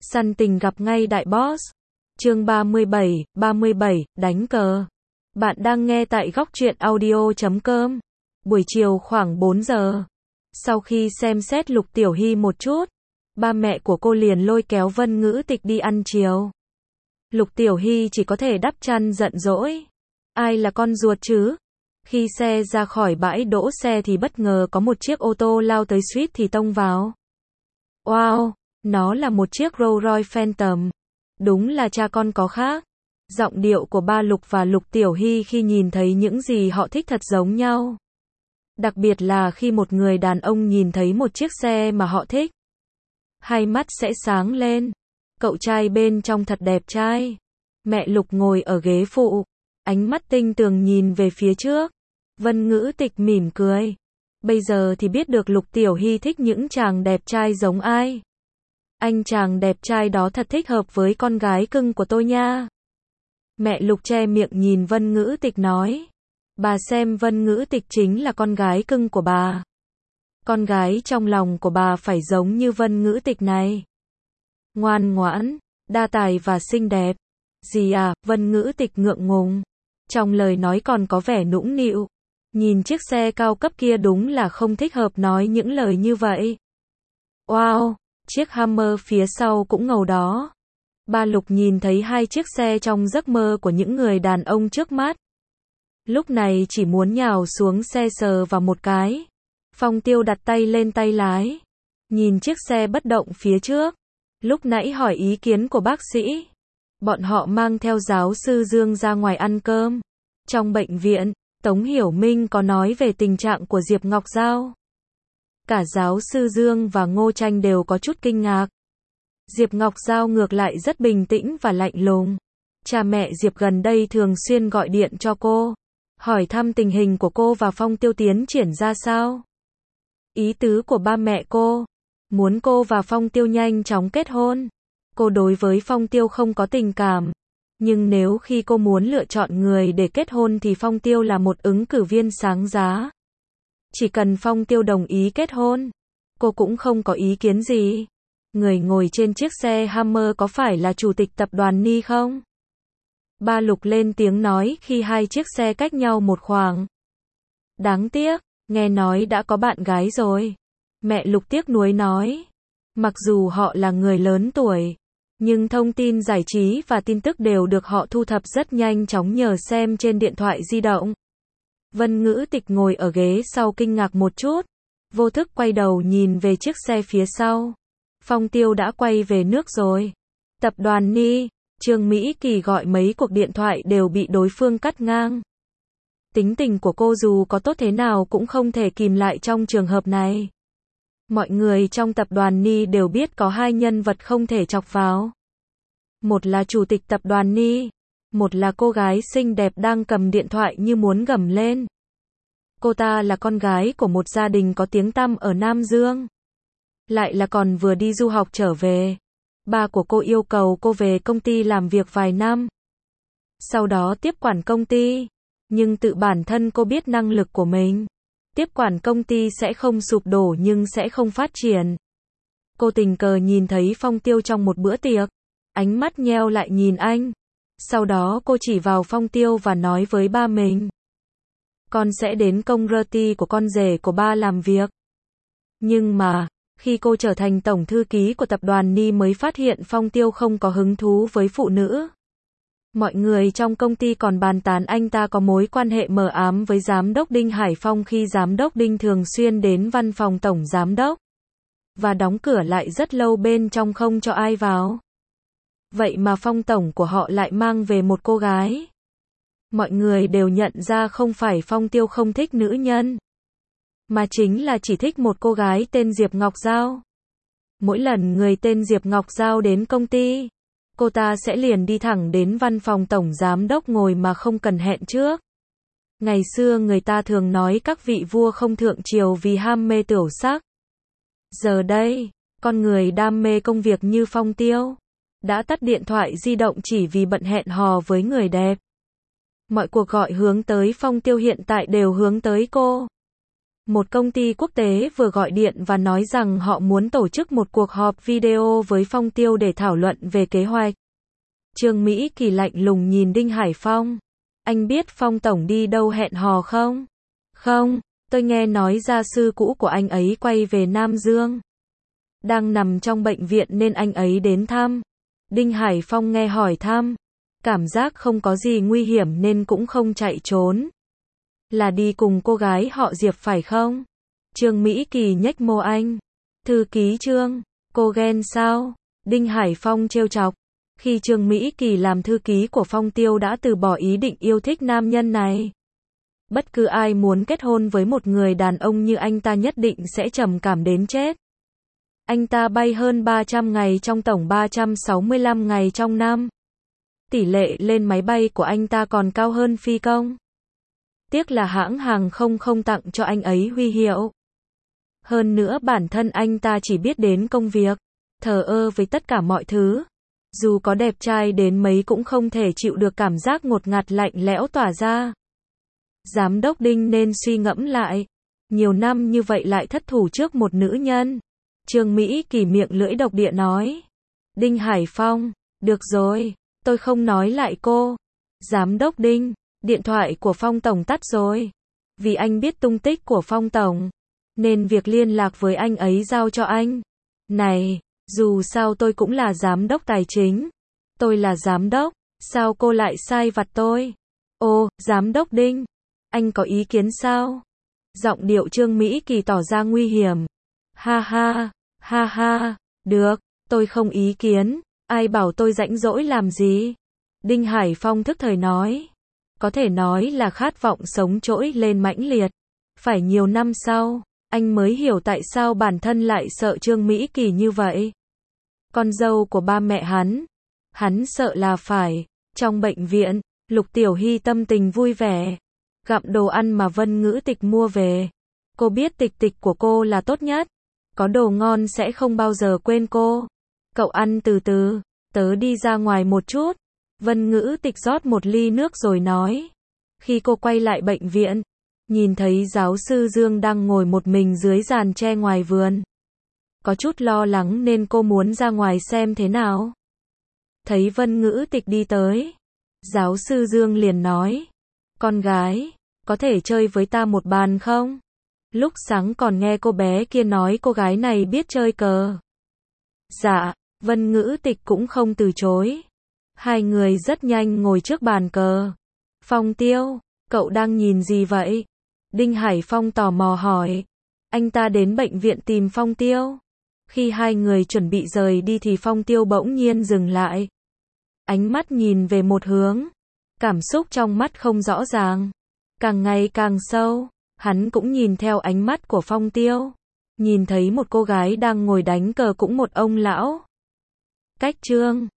Săn tình gặp ngay đại boss. Chương 37, đánh cờ. Bạn đang nghe tại góc truyện audio.com. Buổi chiều khoảng 4 giờ. Sau khi xem xét Lục Tiểu Hy một chút, ba mẹ của cô liền lôi kéo Vân Ngữ Tịch đi ăn chiều. Lục Tiểu Hy chỉ có thể đắp chăn giận dỗi. Ai là con ruột chứ? Khi xe ra khỏi bãi đỗ xe thì bất ngờ có một chiếc ô tô lao tới suýt thì tông vào. Wow, nó là một chiếc Rolls Royce Phantom. Đúng là cha con có khác. Giọng điệu của ba Lục và Lục Tiểu Hy khi nhìn thấy những gì họ thích thật giống nhau. Đặc biệt là khi một người đàn ông nhìn thấy một chiếc xe mà họ thích. Hai mắt sẽ sáng lên. Cậu trai bên trong thật đẹp trai. Mẹ Lục ngồi ở ghế phụ. Ánh mắt tinh tường nhìn về phía trước. Vân Ngữ Tịch mỉm cười. Bây giờ thì biết được Lục Tiểu Hy thích những chàng đẹp trai giống ai. Anh chàng đẹp trai đó thật thích hợp với con gái cưng của tôi nha. Mẹ Lục che miệng nhìn Vân Ngữ Tịch nói. Bà xem Vân Ngữ Tịch chính là con gái cưng của bà. Con gái trong lòng của bà phải giống như Vân Ngữ Tịch này. Ngoan ngoãn, đa tài và xinh đẹp. Gì à, Vân Ngữ Tịch ngượng ngùng. Trong lời nói còn có vẻ nũng nịu. Nhìn chiếc xe cao cấp kia đúng là không thích hợp nói những lời như vậy. Wow, chiếc Hummer phía sau cũng ngầu đó. Ba Lục nhìn thấy hai chiếc xe trong giấc mơ của những người đàn ông trước mắt. Lúc này chỉ muốn nhào xuống xe sờ vào một cái. Phong Tiêu đặt tay lên tay lái. Nhìn chiếc xe bất động phía trước. Lúc nãy hỏi ý kiến của bác sĩ. Bọn họ mang theo giáo sư Dương ra ngoài ăn cơm. Trong bệnh viện, Tống Hiểu Minh có nói về tình trạng của Diệp Ngọc Giao. Cả giáo sư Dương và Ngô Tranh đều có chút kinh ngạc. Diệp Ngọc Giao ngược lại rất bình tĩnh và lạnh lùng. Cha mẹ Diệp gần đây thường xuyên gọi điện cho cô. Hỏi thăm tình hình của cô và Phong Tiêu tiến triển ra sao. Ý tứ của ba mẹ cô. Muốn cô và Phong Tiêu nhanh chóng kết hôn. Cô đối với Phong Tiêu không có tình cảm. Nhưng nếu khi cô muốn lựa chọn người để kết hôn thì Phong Tiêu là một ứng cử viên sáng giá. Chỉ cần Phong Tiêu đồng ý kết hôn, cô cũng không có ý kiến gì. Người ngồi trên chiếc xe Hummer có phải là chủ tịch tập đoàn Ni không? Ba Lục lên tiếng nói khi hai chiếc xe cách nhau một khoảng. Đáng tiếc, nghe nói đã có bạn gái rồi. Mẹ Lục tiếc nuối nói. Mặc dù họ là người lớn tuổi, nhưng thông tin giải trí và tin tức đều được họ thu thập rất nhanh chóng nhờ xem trên điện thoại di động. Vân Ngữ Tịch ngồi ở ghế sau kinh ngạc một chút. Vô thức quay đầu nhìn về chiếc xe phía sau. Phong Tiêu đã quay về nước rồi. Tập đoàn Ni, Trương Mỹ Kỳ gọi mấy cuộc điện thoại đều bị đối phương cắt ngang. Tính tình của cô dù có tốt thế nào cũng không thể kìm lại trong trường hợp này. Mọi người trong tập đoàn Ni đều biết có hai nhân vật không thể chọc vào. Một là chủ tịch tập đoàn Ni, một là cô gái xinh đẹp đang cầm điện thoại như muốn gầm lên. Cô ta là con gái của một gia đình có tiếng tăm ở Nam Dương. Lại là còn vừa đi du học trở về. Ba của cô yêu cầu cô về công ty làm việc vài năm. Sau đó tiếp quản công ty. Nhưng tự bản thân cô biết năng lực của mình. Tiếp quản công ty sẽ không sụp đổ nhưng sẽ không phát triển. Cô tình cờ nhìn thấy Phong Tiêu trong một bữa tiệc. Ánh mắt nheo lại nhìn anh. Sau đó cô chỉ vào Phong Tiêu và nói với ba mình. Con sẽ đến công ty của con rể của ba làm việc. Nhưng mà, khi cô trở thành tổng thư ký của tập đoàn Ni mới phát hiện Phong Tiêu không có hứng thú với phụ nữ. Mọi người trong công ty còn bàn tán anh ta có mối quan hệ mờ ám với giám đốc Đinh Hải Phong khi giám đốc Đinh thường xuyên đến văn phòng tổng giám đốc. Và đóng cửa lại rất lâu bên trong không cho ai vào. Vậy mà Phong tổng của họ lại mang về một cô gái. Mọi người đều nhận ra không phải Phong Tiêu không thích nữ nhân. Mà chính là chỉ thích một cô gái tên Diệp Ngọc Giao. Mỗi lần người tên Diệp Ngọc Giao đến công ty, cô ta sẽ liền đi thẳng đến văn phòng tổng giám đốc ngồi mà không cần hẹn trước. Ngày xưa người ta thường nói các vị vua không thượng triều vì ham mê tiểu sắc. Giờ đây, con người đam mê công việc như Phong Tiêu, đã tắt điện thoại di động chỉ vì bận hẹn hò với người đẹp. Mọi cuộc gọi hướng tới Phong Tiêu hiện tại đều hướng tới cô. Một công ty quốc tế vừa gọi điện và nói rằng họ muốn tổ chức một cuộc họp video với Phong Tiêu để thảo luận về kế hoạch. Trương Mỹ Kỳ lạnh lùng nhìn Đinh Hải Phong. Anh biết Phong tổng đi đâu hẹn hò không? Không, tôi nghe nói gia sư cũ của anh ấy quay về Nam Dương. Đang nằm trong bệnh viện nên anh ấy đến thăm. Đinh Hải Phong nghe hỏi thăm. Cảm giác không có gì nguy hiểm nên cũng không chạy trốn. Là đi cùng cô gái họ Diệp phải không? Trương Mỹ Kỳ nhếch môi anh. Thư ký Trương, cô ghen sao? Đinh Hải Phong trêu chọc. Khi Trương Mỹ Kỳ làm thư ký của Phong Tiêu đã từ bỏ ý định yêu thích nam nhân này. Bất cứ ai muốn kết hôn với một người đàn ông như anh ta nhất định sẽ trầm cảm đến chết. Anh ta bay hơn 300 ngày trong tổng 365 ngày trong năm. Tỷ lệ lên máy bay của anh ta còn cao hơn phi công. Tiếc là hãng hàng không tặng cho anh ấy huy hiệu. Hơn nữa bản thân anh ta chỉ biết đến công việc, thờ ơ với tất cả mọi thứ. Dù có đẹp trai đến mấy cũng không thể chịu được cảm giác ngột ngạt lạnh lẽo tỏa ra. Giám đốc Đinh nên suy ngẫm lại. Nhiều năm như vậy lại thất thủ trước một nữ nhân. Trương Mỹ Kỳ miệng lưỡi độc địa nói. Đinh Hải Phong, được rồi, tôi không nói lại cô. Giám đốc Đinh, điện thoại của Phong tổng tắt rồi. Vì anh biết tung tích của Phong tổng, nên việc liên lạc với anh ấy giao cho anh. Này, dù sao tôi cũng là giám đốc tài chính. Tôi là giám đốc, sao cô lại sai vặt tôi? Ô, giám đốc Đinh, anh có ý kiến sao? Giọng điệu Trương Mỹ Kỳ tỏ ra nguy hiểm. Ha ha, được, tôi không ý kiến, ai bảo tôi rảnh rỗi làm gì? Đinh Hải Phong thức thời nói. Có thể nói là khát vọng sống trỗi lên mãnh liệt. Phải nhiều năm sau, anh mới hiểu tại sao bản thân lại sợ Trương Mỹ Kỳ như vậy. Con dâu của ba mẹ hắn sợ là phải. Trong bệnh viện, Lục Tiểu Hy tâm tình vui vẻ, gặm đồ ăn mà Vân Ngữ Tịch mua về. Cô biết Tịch Tịch của cô là tốt nhất, có đồ ngon sẽ không bao giờ quên cô. Cậu ăn từ từ, tớ đi ra ngoài một chút. Vân Ngữ Tịch rót một ly nước rồi nói. Khi cô quay lại bệnh viện, nhìn thấy giáo sư Dương đang ngồi một mình dưới giàn tre ngoài vườn. Có chút lo lắng nên cô muốn ra ngoài xem thế nào. Thấy Vân Ngữ Tịch đi tới, giáo sư Dương liền nói. Con gái, có thể chơi với ta một bàn không? Lúc sáng còn nghe cô bé kia nói cô gái này biết chơi cờ. Dạ, Vân Ngữ Tịch cũng không từ chối. Hai người rất nhanh ngồi trước bàn cờ. Phong Tiêu, cậu đang nhìn gì vậy? Đinh Hải Phong tò mò hỏi. Anh ta đến bệnh viện tìm Phong Tiêu. Khi hai người chuẩn bị rời đi thì Phong Tiêu bỗng nhiên dừng lại. Ánh mắt nhìn về một hướng. Cảm xúc trong mắt không rõ ràng, càng ngày càng sâu. Hắn cũng nhìn theo ánh mắt của Phong Tiêu. Nhìn thấy một cô gái đang ngồi đánh cờ cũng một ông lão. Cách Trương